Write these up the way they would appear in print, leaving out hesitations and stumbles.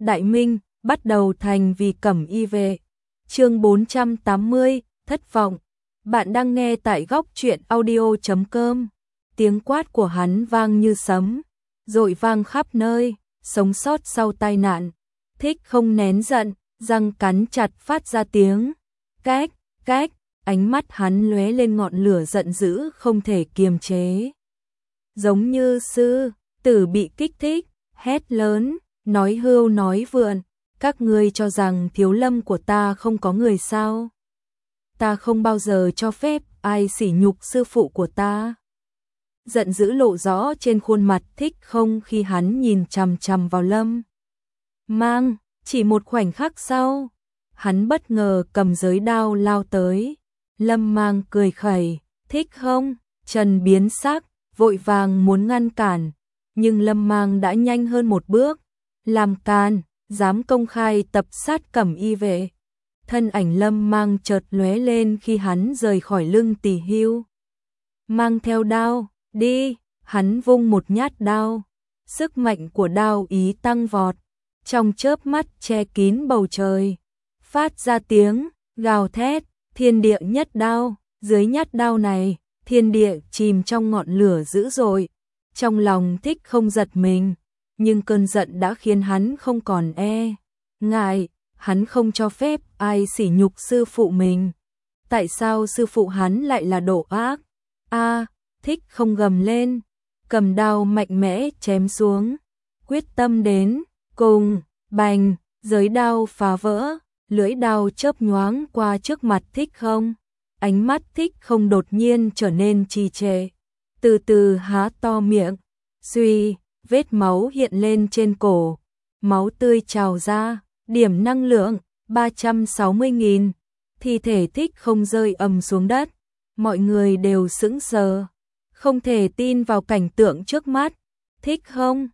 Đại Minh, bắt đầu thành vì Cẩm Y về. Chương 480, thất vọng. Bạn đang nghe tại góc truyện audio.com. Tiếng quát của hắn vang như sấm, dội vang khắp nơi, sống sót sau tai nạn. Thích không nén giận, răng cắn chặt phát ra tiếng. Cách, cách, ánh mắt hắn lóe lên ngọn lửa giận dữ không thể kiềm chế. Giống như sư tử bị kích thích, hét lớn, nói hưu nói vượn. Các ngươi cho rằng thiếu lâm của ta không có người sao? Ta không bao giờ cho phép ai sỉ nhục sư phụ của ta. Giận dữ lộ rõ trên khuôn mặt Thích không khi hắn nhìn chằm chằm vào Lâm Mang. Chỉ một khoảnh khắc sau, hắn bất ngờ cầm giới đao lao tới. Lâm Mang cười khẩy, Thích không? Trần biến sắc, vội vàng muốn ngăn cản, nhưng Lâm Mang đã nhanh hơn một bước. Làm càn, dám công khai tập sát Cẩm Y vệ. Thân ảnh Lâm Mang chợt lóe lên khi hắn rời khỏi lưng Tỷ Hưu. Mang theo đao, đi, hắn vung một nhát đao. Sức mạnh của đao ý tăng vọt, trong chớp mắt che kín bầu trời. Phát ra tiếng gào thét, thiên địa nhất đao. Dưới nhát đao này, thiên địa chìm trong ngọn lửa dữ dội. Trong lòng Thích không giật mình, nhưng cơn giận đã khiến hắn không còn ngại. Hắn không cho phép ai sỉ nhục sư phụ mình. Tại sao sư phụ hắn lại là độ ác? Thích không gầm lên, cầm đao mạnh mẽ chém xuống, quyết tâm đến cùng. Bành, giới đao phá vỡ, lưỡi đao chớp nhoáng qua trước mặt Thích không. Ánh mắt Thích không đột nhiên trở nên trì trệ, từ từ há to miệng. Suy, vết máu hiện lên trên cổ, máu tươi trào ra, điểm năng lượng 360.000. Thi thể Thích không rơi ầm xuống đất. Mọi người đều sững sờ, không thể tin vào cảnh tượng trước mắt. Thích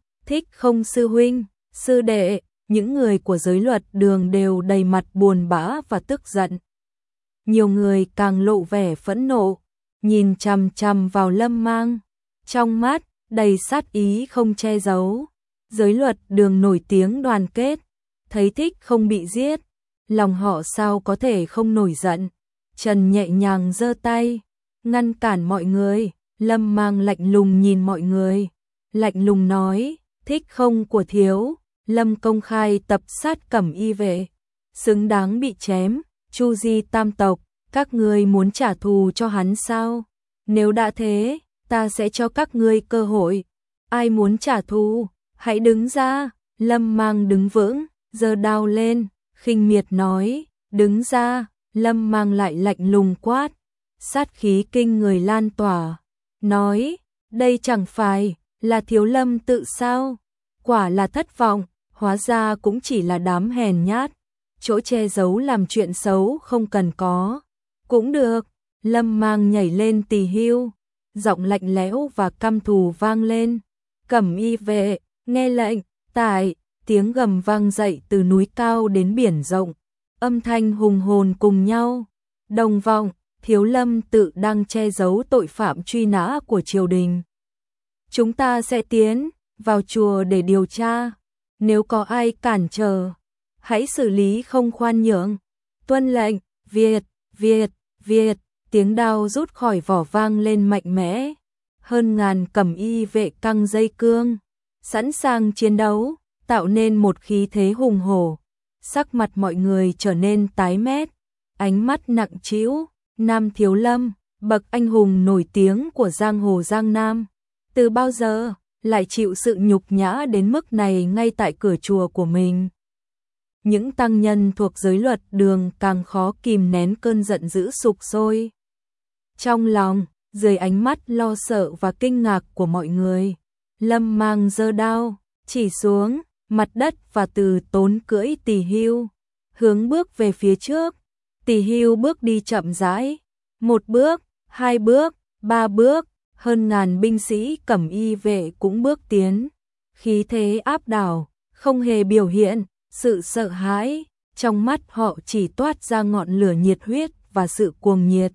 không sư huynh, sư đệ, những người của giới luật đường đều đầy mặt buồn bã và tức giận. Nhiều người càng lộ vẻ phẫn nộ, nhìn chằm chằm vào Lâm Mang, trong mắt đầy sát ý không che giấu. Giới luật đường nổi tiếng đoàn kết, thấy Thích không bị giết, lòng họ sao có thể không nổi giận. Trần nhẹ nhàng giơ tay, ngăn cản mọi người. Lâm Mang lạnh lùng nhìn mọi người, lạnh lùng nói, Thích không của thiếu Lâm công khai tập sát Cẩm Y vệ, xứng đáng bị chém. Chu Di tam tộc, các ngươi muốn trả thù cho hắn sao? Nếu đã thế, ta sẽ cho các ngươi cơ hội. Ai muốn trả thù, hãy đứng ra. Lâm Mang đứng vững, giơ đao lên, khinh miệt nói, đứng ra. Lâm Mang lại lạnh lùng quát, sát khí kinh người lan tỏa, nói, đây chẳng phải là thiếu Lâm tự sao? Quả là thất vọng, hóa ra cũng chỉ là đám hèn nhát, chỗ che giấu làm chuyện xấu không cần có. Cũng được. Lâm Mang nhảy lên Tỳ Hưu, giọng lạnh lẽo và căm thù vang lên. Cẩm Y vệ, nghe lệnh. Tại, tiếng gầm vang dậy từ núi cao đến biển rộng, âm thanh hùng hồn cùng nhau đồng vọng. Thiếu Lâm tự đang che giấu tội phạm truy nã của triều đình. Chúng ta sẽ tiến vào chùa để điều tra, nếu có ai cản trở, hãy xử lý không khoan nhượng. Tuân lệnh. Việt, Việt, Việt. Tiếng đao rút khỏi vỏ vang lên mạnh mẽ. Hơn ngàn Cẩm Y vệ căng dây cương, sẵn sàng chiến đấu, tạo nên một khí thế hùng hổ. Sắc mặt mọi người trở nên tái mét, ánh mắt nặng trĩu. Nam Thiếu Lâm, bậc anh hùng nổi tiếng của giang hồ Giang Nam, từ bao giờ lại chịu sự nhục nhã đến mức này ngay tại cửa chùa của mình. Những tăng nhân thuộc giới luật đường càng khó kìm nén cơn giận dữ sục sôi trong lòng. Dưới ánh mắt lo sợ và kinh ngạc của mọi người, Lâm Mang giơ đao chỉ xuống mặt đất và từ tốn cưỡi Tỳ Hưu, hướng bước về phía trước. Tỳ Hưu bước đi chậm rãi, một bước, hai bước, ba bước. Hơn ngàn binh sĩ Cẩm Y vệ cũng bước tiến, khí thế áp đảo, không hề biểu hiện sự sợ hãi. Trong mắt họ chỉ toát ra ngọn lửa nhiệt huyết và sự cuồng nhiệt.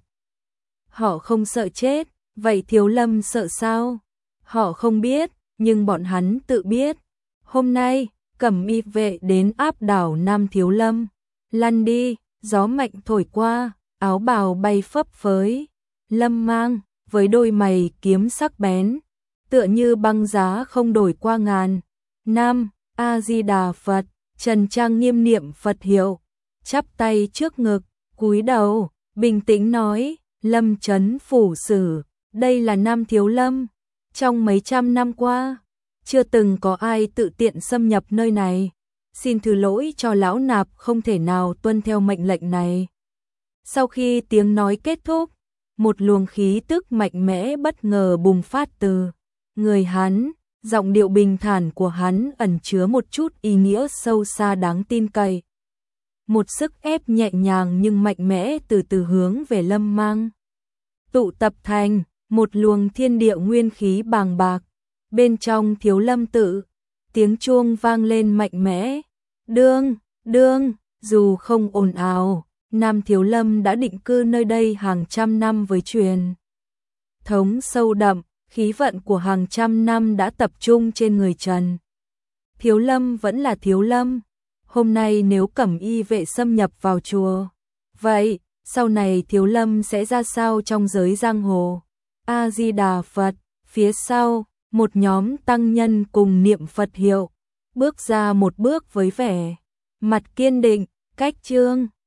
Họ không sợ chết, vậy Thiếu Lâm sợ sao? Họ không biết, nhưng bọn hắn tự biết. Hôm nay, Cẩm y vệ đến áp đảo Nam Thiếu Lâm. Lăn đi, gió mạnh thổi qua, áo bào bay phấp phới. Lâm Mang, với đôi mày kiếm sắc bén, tựa như băng giá không đổi qua ngàn. Nam, A-di-đà Phật, trần trang nghiêm niệm Phật hiệu, chắp tay trước ngực, cúi đầu, bình tĩnh nói, Lâm Chấn phủ sử, đây là Nam Thiếu Lâm. Trong mấy trăm năm qua, chưa từng có ai tự tiện xâm nhập nơi này. Xin thứ lỗi cho lão nạp không thể nào tuân theo mệnh lệnh này. Sau khi tiếng nói kết thúc, một luồng khí tức mạnh mẽ bất ngờ bùng phát từ người hắn, giọng điệu bình thản của hắn ẩn chứa một chút ý nghĩa sâu xa đáng tin cậy. Một sức ép nhẹ nhàng nhưng mạnh mẽ từ từ hướng về Lâm Mang. Tụ tập thành một luồng thiên địa nguyên khí bàng bạc. Bên trong Thiếu Lâm tự, tiếng chuông vang lên mạnh mẽ. Đương, đương, dù không ồn ào, Nam Thiếu Lâm đã định cư nơi đây hàng trăm năm với truyền thống sâu đậm, khí vận của hàng trăm năm đã tập trung trên người Trần. Thiếu Lâm vẫn là Thiếu Lâm, hôm nay nếu Cẩm y vệ xâm nhập vào chùa, vậy sau này Thiếu Lâm sẽ ra sao trong giới giang hồ? A-di-đà Phật, phía sau, một nhóm tăng nhân cùng niệm Phật hiệu, bước ra một bước với vẻ mặt kiên định, cách chương